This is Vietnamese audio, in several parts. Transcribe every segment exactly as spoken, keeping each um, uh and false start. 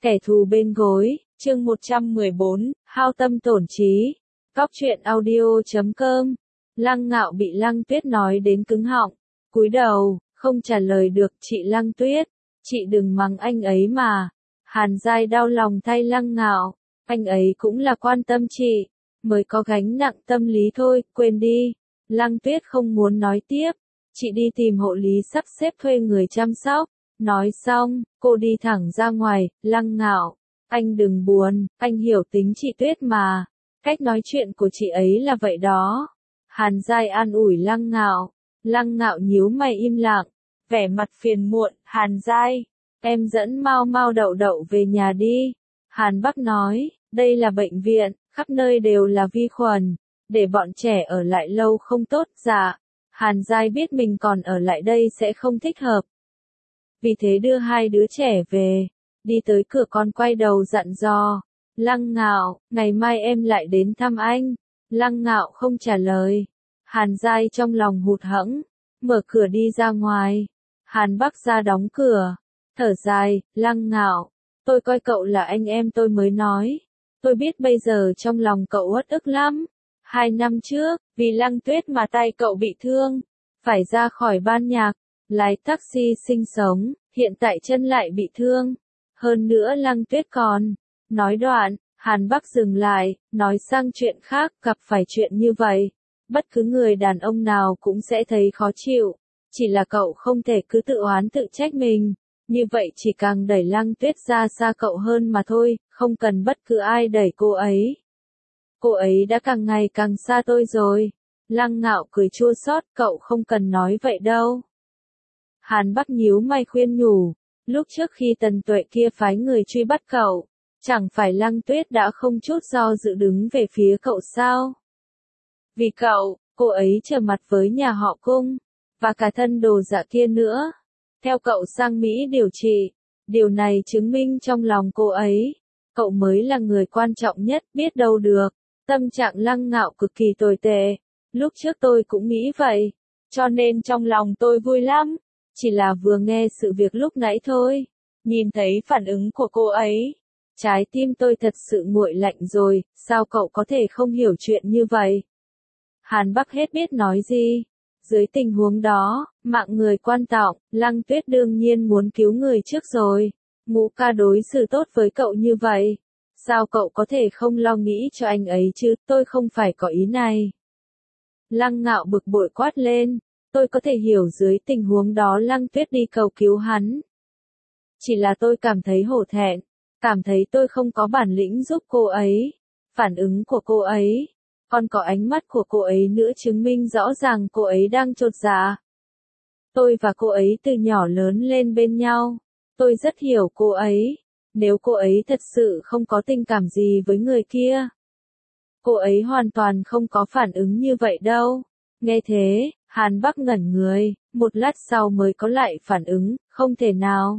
Kẻ thù bên gối, chương một trăm mười bốn, hao tâm tổn trí. Cóc truyện audio chấm com. Lăng Ngạo bị Lăng Tuyết nói đến cứng họng, cúi đầu, không trả lời được. Chị Lăng Tuyết, chị đừng mắng anh ấy mà. Hàn Giai đau lòng thay Lăng Ngạo, anh ấy cũng là quan tâm chị, mới có gánh nặng tâm lý thôi, quên đi. Lăng Tuyết không muốn nói tiếp, chị đi tìm hộ lý sắp xếp thuê người chăm sóc. Nói xong, cô đi thẳng ra ngoài. Lăng Ngạo, anh đừng buồn, anh hiểu tính chị Tuyết mà. Cách nói chuyện của chị ấy là vậy đó. Hàn Giai an ủi Lăng Ngạo. Lăng Ngạo nhíu mày im lặng, vẻ mặt phiền muộn. Hàn Giai, em dẫn Mao Mao Đậu Đậu về nhà đi. Hàn Bắc nói, đây là bệnh viện, khắp nơi đều là vi khuẩn, để bọn trẻ ở lại lâu không tốt. Dạ. Hàn Giai biết mình còn ở lại đây sẽ không thích hợp, vì thế đưa hai đứa trẻ về. Đi tới cửa con quay đầu dặn dò, Lăng Ngạo, ngày mai em lại đến thăm anh. Lăng Ngạo không trả lời. Hàn Giai trong lòng hụt hẫng, mở cửa đi ra ngoài. Hàn Bắc ra đóng cửa, thở dài. Lăng Ngạo, tôi coi cậu là anh em tôi mới nói. Tôi biết bây giờ trong lòng cậu uất ức lắm. Hai năm trước, vì Lăng Tuyết mà tay cậu bị thương, phải ra khỏi ban nhạc, lái taxi sinh sống, hiện tại chân lại bị thương. Hơn nữa Lăng Tuyết còn... Nói đoạn, Hàn Bắc dừng lại, nói sang chuyện khác. Gặp phải chuyện như vậy, bất cứ người đàn ông nào cũng sẽ thấy khó chịu. Chỉ là cậu không thể cứ tự oán tự trách mình, như vậy chỉ càng đẩy Lăng Tuyết ra xa cậu hơn mà thôi. Không cần bất cứ ai đẩy cô ấy, cô ấy đã càng ngày càng xa tôi rồi. Lăng Ngạo cười chua xót, cậu không cần nói vậy đâu. Hàn Bắc nhíu mày khuyên nhủ, lúc trước khi Tần Tuệ kia phái người truy bắt cậu, chẳng phải Lăng Tuyết đã không chút do dự đứng về phía cậu sao? Vì cậu, cô ấy trở mặt với nhà họ Cung, và cả thân đồ dạ kia nữa, theo cậu sang Mỹ điều trị. Điều này chứng minh trong lòng cô ấy, cậu mới là người quan trọng nhất. Biết đâu được. Tâm trạng Lăng Ngạo cực kỳ tồi tệ. Lúc trước tôi cũng nghĩ vậy, cho nên trong lòng tôi vui lắm. Chỉ là vừa nghe sự việc lúc nãy thôi, nhìn thấy phản ứng của cô ấy, trái tim tôi thật sự nguội lạnh rồi. Sao cậu có thể không hiểu chuyện như vậy? Hàn Bắc hết biết nói gì. Dưới tình huống đó, mạng người quan trọng, Lăng Tuyết đương nhiên muốn cứu người trước rồi. Ngũ ca đối xử tốt với cậu như vậy, sao cậu có thể không lo nghĩ cho anh ấy chứ? Tôi không phải có ý này. Lăng Ngạo bực bội quát lên. Tôi có thể hiểu dưới tình huống đó Lăng Tuyết đi cầu cứu hắn. Chỉ là tôi cảm thấy hổ thẹn, cảm thấy tôi không có bản lĩnh giúp cô ấy. Phản ứng của cô ấy, còn có ánh mắt của cô ấy nữa chứng minh rõ ràng cô ấy đang chột dạ. Tôi và cô ấy từ nhỏ lớn lên bên nhau. Tôi rất hiểu cô ấy. Nếu cô ấy thật sự không có tình cảm gì với người kia, cô ấy hoàn toàn không có phản ứng như vậy đâu. Nghe thế, Hàn Bắc ngẩn người, một lát sau mới có lại phản ứng, không thể nào.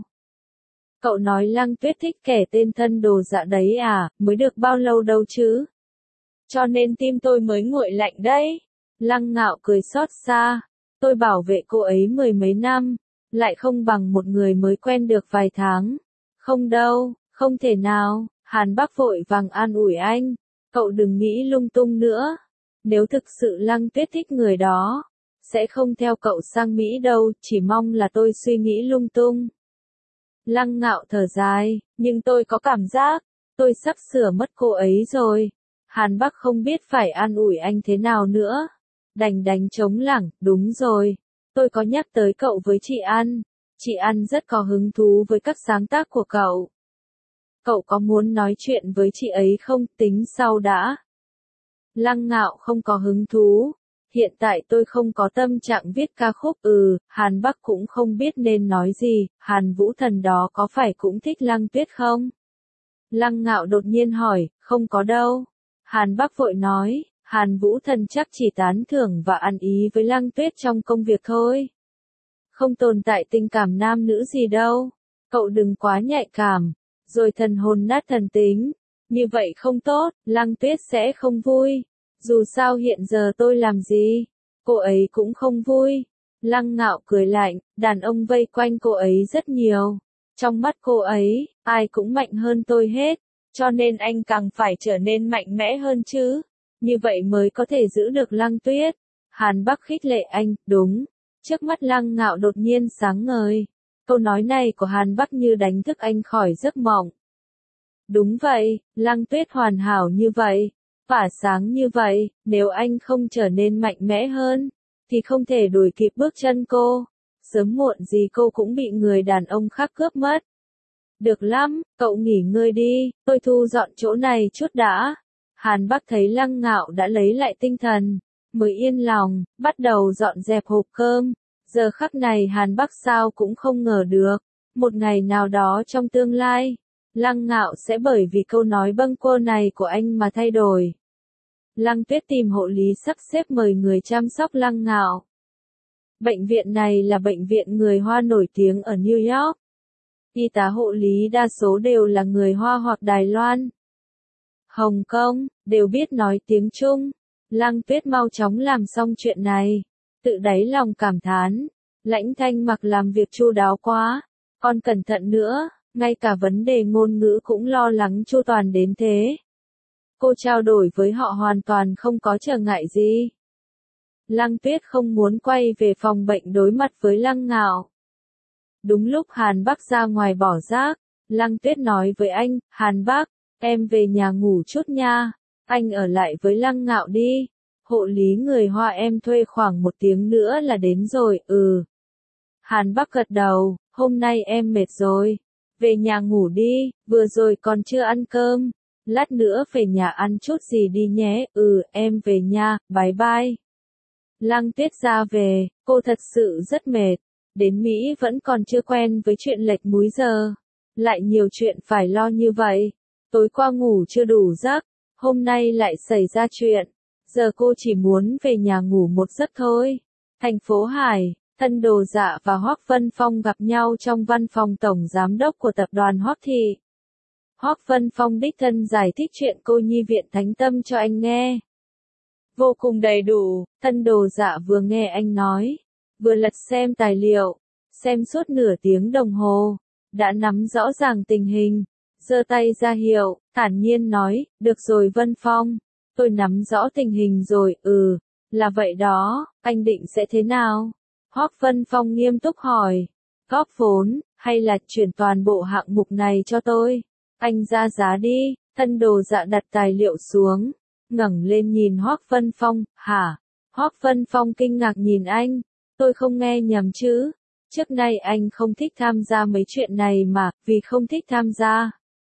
Cậu nói Lăng Tuyết thích kẻ tên thân đồ dạ đấy à? Mới được bao lâu đâu chứ? Cho nên tim tôi mới nguội lạnh đấy. Lăng Ngạo cười xót xa. Tôi bảo vệ cô ấy mười mấy năm, lại không bằng một người mới quen được vài tháng. Không đâu, không thể nào. Hàn Bắc vội vàng an ủi anh. Cậu đừng nghĩ lung tung nữa. Nếu thực sự Lăng Tuyết thích người đó, sẽ không theo cậu sang Mỹ đâu. Chỉ mong là tôi suy nghĩ lung tung. Lăng Ngạo thở dài, nhưng tôi có cảm giác, tôi sắp sửa mất cô ấy rồi. Hàn Bắc không biết phải an ủi anh thế nào nữa. Đành đánh trống lảng. Đúng rồi, tôi có nhắc tới cậu với chị An. Chị An rất có hứng thú với các sáng tác của cậu. Cậu có muốn nói chuyện với chị ấy không? Tính sau đã. Lăng Ngạo không có hứng thú. Hiện tại tôi không có tâm trạng viết ca khúc. Ừ, Hàn Bắc cũng không biết nên nói gì. Hàn Vũ Thần đó có phải cũng thích Lăng Tuyết không? Lăng Ngạo đột nhiên hỏi. Không có đâu. Hàn Bắc vội nói. Hàn Vũ Thần chắc chỉ tán thưởng và ăn ý với Lăng Tuyết trong công việc thôi. Không tồn tại tình cảm nam nữ gì đâu. Cậu đừng quá nhạy cảm, rồi thần hồn nát thần tính. Như vậy không tốt, Lăng Tuyết sẽ không vui. Dù sao hiện giờ tôi làm gì, cô ấy cũng không vui. Lăng Ngạo cười lạnh, đàn ông vây quanh cô ấy rất nhiều. Trong mắt cô ấy, ai cũng mạnh hơn tôi hết, cho nên anh càng phải trở nên mạnh mẽ hơn chứ. Như vậy mới có thể giữ được Lăng Tuyết. Hàn Bắc khích lệ anh, đúng. Trước mắt Lăng Ngạo đột nhiên sáng ngời. Câu nói này của Hàn Bắc như đánh thức anh khỏi giấc mộng. Đúng vậy, Lăng Tuyết hoàn hảo như vậy, tỏa sáng như vậy, nếu anh không trở nên mạnh mẽ hơn, thì không thể đuổi kịp bước chân cô. Sớm muộn gì cô cũng bị người đàn ông khác cướp mất. Được lắm, cậu nghỉ ngơi đi, tôi thu dọn chỗ này chút đã. Hàn Bắc thấy Lăng Ngạo đã lấy lại tinh thần, mới yên lòng, bắt đầu dọn dẹp hộp cơm. Giờ khắc này Hàn Bắc sao cũng không ngờ được, một ngày nào đó trong tương lai, Lăng Ngạo sẽ bởi vì câu nói bâng quơ này của anh mà thay đổi. Lăng Tuyết tìm hộ lý sắp xếp mời người chăm sóc Lăng Ngạo. Bệnh viện này là bệnh viện người Hoa nổi tiếng ở New York. Y tá hộ lý đa số đều là người Hoa hoặc Đài Loan, Hồng Kông, đều biết nói tiếng Trung. Lăng Tuyết mau chóng làm xong chuyện này, tự đáy lòng cảm thán, Lãnh Thanh Mặc làm việc chu đáo quá, còn cẩn thận nữa, ngay cả vấn đề ngôn ngữ cũng lo lắng chu toàn đến thế. Cô trao đổi với họ hoàn toàn không có trở ngại gì. Lăng Tuyết không muốn quay về phòng bệnh đối mặt với Lăng Ngạo. Đúng lúc Hàn Bắc ra ngoài bỏ rác, Lăng Tuyết nói với anh, Hàn Bắc, em về nhà ngủ chút nha, anh ở lại với Lăng Ngạo đi, hộ lý người Hoa em thuê khoảng một tiếng nữa là đến rồi, ừ. Hàn Bắc gật đầu, hôm nay em mệt rồi, về nhà ngủ đi, vừa rồi còn chưa ăn cơm, lát nữa về nhà ăn chút gì đi nhé, ừ, em về nha, bye bye. Lăng Tuyết ra về, cô thật sự rất mệt, đến Mỹ vẫn còn chưa quen với chuyện lệch múi giờ, lại nhiều chuyện phải lo như vậy, tối qua ngủ chưa đủ giấc, hôm nay lại xảy ra chuyện, giờ cô chỉ muốn về nhà ngủ một giấc thôi. Thành phố Hải, Tân Đồ Dạ và Hoắc Vân Phong gặp nhau trong văn phòng tổng giám đốc của tập đoàn Hoắc Thị. Hoắc Vân Phong đích thân giải thích chuyện cô nhi viện Thánh Tâm cho anh nghe. Vô cùng đầy đủ, Tân Đồ Dạ vừa nghe anh nói, vừa lật xem tài liệu, xem suốt nửa tiếng đồng hồ, đã nắm rõ ràng tình hình, giơ tay ra hiệu, thản nhiên nói, được rồi Vân Phong, tôi nắm rõ tình hình rồi, ừ, là vậy đó, anh định sẽ thế nào? Hoắc Vân Phong nghiêm túc hỏi, góp vốn, hay là chuyển toàn bộ hạng mục này cho tôi? Anh ra giá đi. Tân Đồ Dạ đặt tài liệu xuống, ngẩng lên nhìn Hoắc Vân Phong, hả? Hoắc Vân Phong kinh ngạc nhìn anh, tôi không nghe nhầm chứ? Trước nay anh không thích tham gia mấy chuyện này mà, vì không thích tham gia,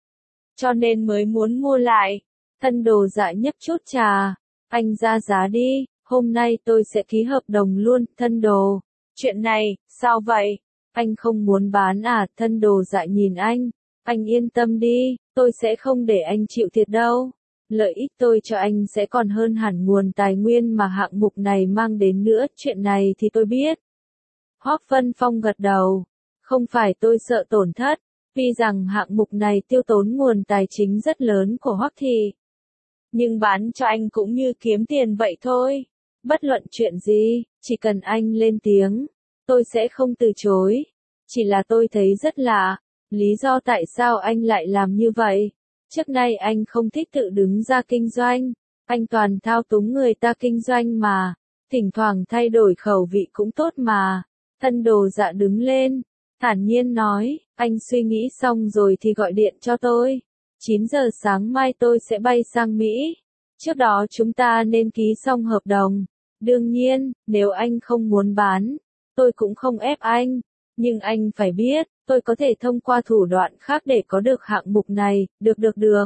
cho nên mới muốn mua lại. Tân Đồ Dạ nhấp chút trà, anh ra giá đi, hôm nay tôi sẽ ký hợp đồng luôn. Tân Đồ, chuyện này, sao vậy? Anh không muốn bán à? Tân Đồ Dạ nhìn anh, anh yên tâm đi, tôi sẽ không để anh chịu thiệt đâu. Lợi ích tôi cho anh sẽ còn hơn hẳn nguồn tài nguyên mà hạng mục này mang đến nữa, chuyện này thì tôi biết. Hoắc Vân Phong gật đầu, không phải tôi sợ tổn thất, tuy rằng hạng mục này tiêu tốn nguồn tài chính rất lớn của Hoắc Thị. Nhưng bán cho anh cũng như kiếm tiền vậy thôi. Bất luận chuyện gì, chỉ cần anh lên tiếng, tôi sẽ không từ chối. Chỉ là tôi thấy rất lạ, lý do tại sao anh lại làm như vậy. Trước nay anh không thích tự đứng ra kinh doanh, anh toàn thao túng người ta kinh doanh mà, thỉnh thoảng thay đổi khẩu vị cũng tốt mà. Tân Đồ Dạ đứng lên, thản nhiên nói, anh suy nghĩ xong rồi thì gọi điện cho tôi. chín giờ sáng mai tôi sẽ bay sang Mỹ. Trước đó chúng ta nên ký xong hợp đồng. Đương nhiên, nếu anh không muốn bán, tôi cũng không ép anh. Nhưng anh phải biết, tôi có thể thông qua thủ đoạn khác để có được hạng mục này, được được được.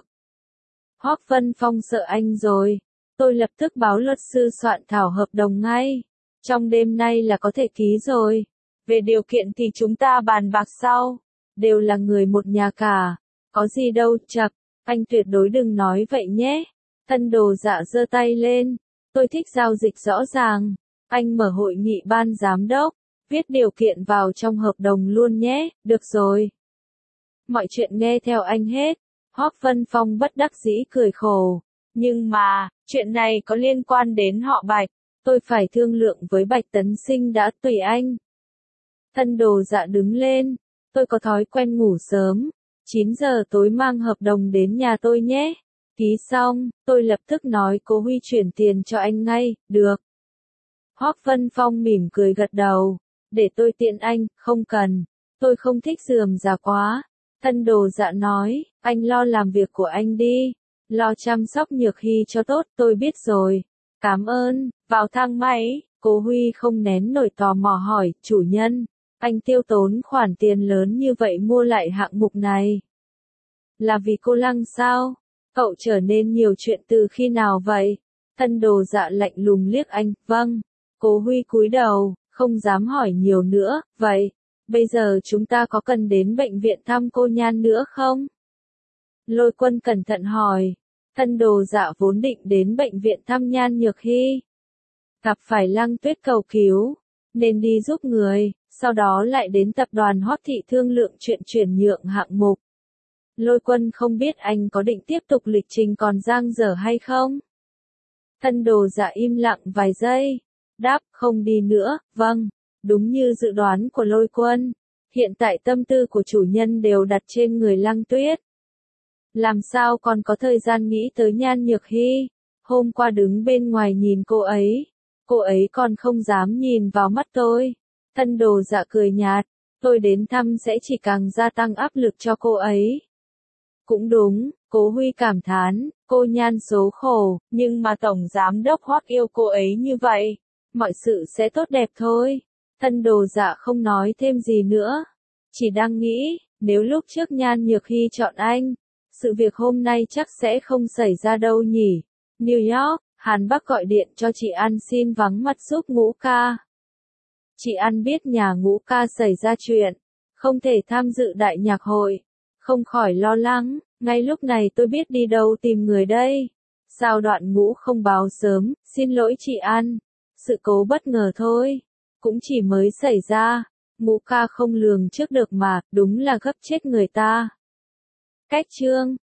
Hoắc Vân Phong sợ anh rồi. Tôi lập tức báo luật sư soạn thảo hợp đồng ngay. Trong đêm nay là có thể ký rồi. Về điều kiện thì chúng ta bàn bạc sau. Đều là người một nhà cả. Có gì đâu chậc, anh tuyệt đối đừng nói vậy nhé. Tân Đồ Dạ giơ tay lên. Tôi thích giao dịch rõ ràng. Anh mở hội nghị ban giám đốc. Viết điều kiện vào trong hợp đồng luôn nhé, được rồi. Mọi chuyện nghe theo anh hết. Hoắc Vân Phong bất đắc dĩ cười khổ. Nhưng mà, chuyện này có liên quan đến họ Bạch. Tôi phải thương lượng với Bạch Tấn Sinh đã, tùy anh. Tân Đồ Dạ đứng lên. tôi có thói quen ngủ sớm. chín giờ tối mang hợp đồng đến nhà tôi nhé. Ký xong, tôi lập tức nói Cố Huy chuyển tiền cho anh ngay, được. Hoắc Vân Phong mỉm cười gật đầu. Để tôi tiện anh, không cần. Tôi không thích rườm rà quá. Tân Đồ Dạ nói, anh lo làm việc của anh đi. Lo chăm sóc Nhược Hy cho tốt, tôi biết rồi. Cảm ơn. Vào thang máy, Cố Huy không nén nổi tò mò hỏi, chủ nhân, anh tiêu tốn khoản tiền lớn như vậy mua lại hạng mục này. Là vì cô Lăng sao? Cậu trở nên nhiều chuyện từ khi nào vậy? Tân Đồ Dạ lạnh lùng liếc anh, vâng. Cố Huy cúi đầu, không dám hỏi nhiều nữa, vậy, bây giờ chúng ta có cần đến bệnh viện thăm cô Nhan nữa không? Lôi Quân cẩn thận hỏi. Tân Đồ Dạ vốn định đến bệnh viện thăm Nhan Nhược Hy. Gặp phải Lăng Tuyết cầu cứu, nên đi giúp người, sau đó lại đến tập đoàn Hoắc Thị thương lượng chuyện chuyển nhượng hạng mục. Lôi Quân không biết anh có định tiếp tục lịch trình còn dang dở hay không? Tân Đồ Dạ im lặng vài giây, đáp không đi nữa, vâng, đúng như dự đoán của Lôi Quân. Hiện tại tâm tư của chủ nhân đều đặt trên người Lăng Tuyết. Làm sao còn có thời gian nghĩ tới Nhan Nhược Hy? Hôm qua đứng bên ngoài nhìn cô ấy, cô ấy còn không dám nhìn vào mắt tôi. Tân Đồ Dạ cười nhạt, tôi đến thăm sẽ chỉ càng gia tăng áp lực cho cô ấy. Cũng đúng, Cố Huy cảm thán, cô Nhan số khổ, nhưng mà Tổng Giám đốc Hoắc yêu cô ấy như vậy, mọi sự sẽ tốt đẹp thôi. Tân Đồ Dạ không nói thêm gì nữa, chỉ đang nghĩ, nếu lúc trước Nhan Nhược Hy chọn anh, sự việc hôm nay chắc sẽ không xảy ra đâu nhỉ. New York, Hàn Bắc gọi điện cho chị An xin vắng mặt giúp Ngũ Ca. Chị An biết nhà Ngũ Ca xảy ra chuyện, không thể tham dự đại nhạc hội, không khỏi lo lắng, ngay lúc này tôi biết đi đâu tìm người đây. Sao Đoạn Ngũ không báo sớm, xin lỗi chị An, sự cố bất ngờ thôi, cũng chỉ mới xảy ra, Ngũ Ca không lường trước được mà, đúng là gấp chết người ta. Cách chương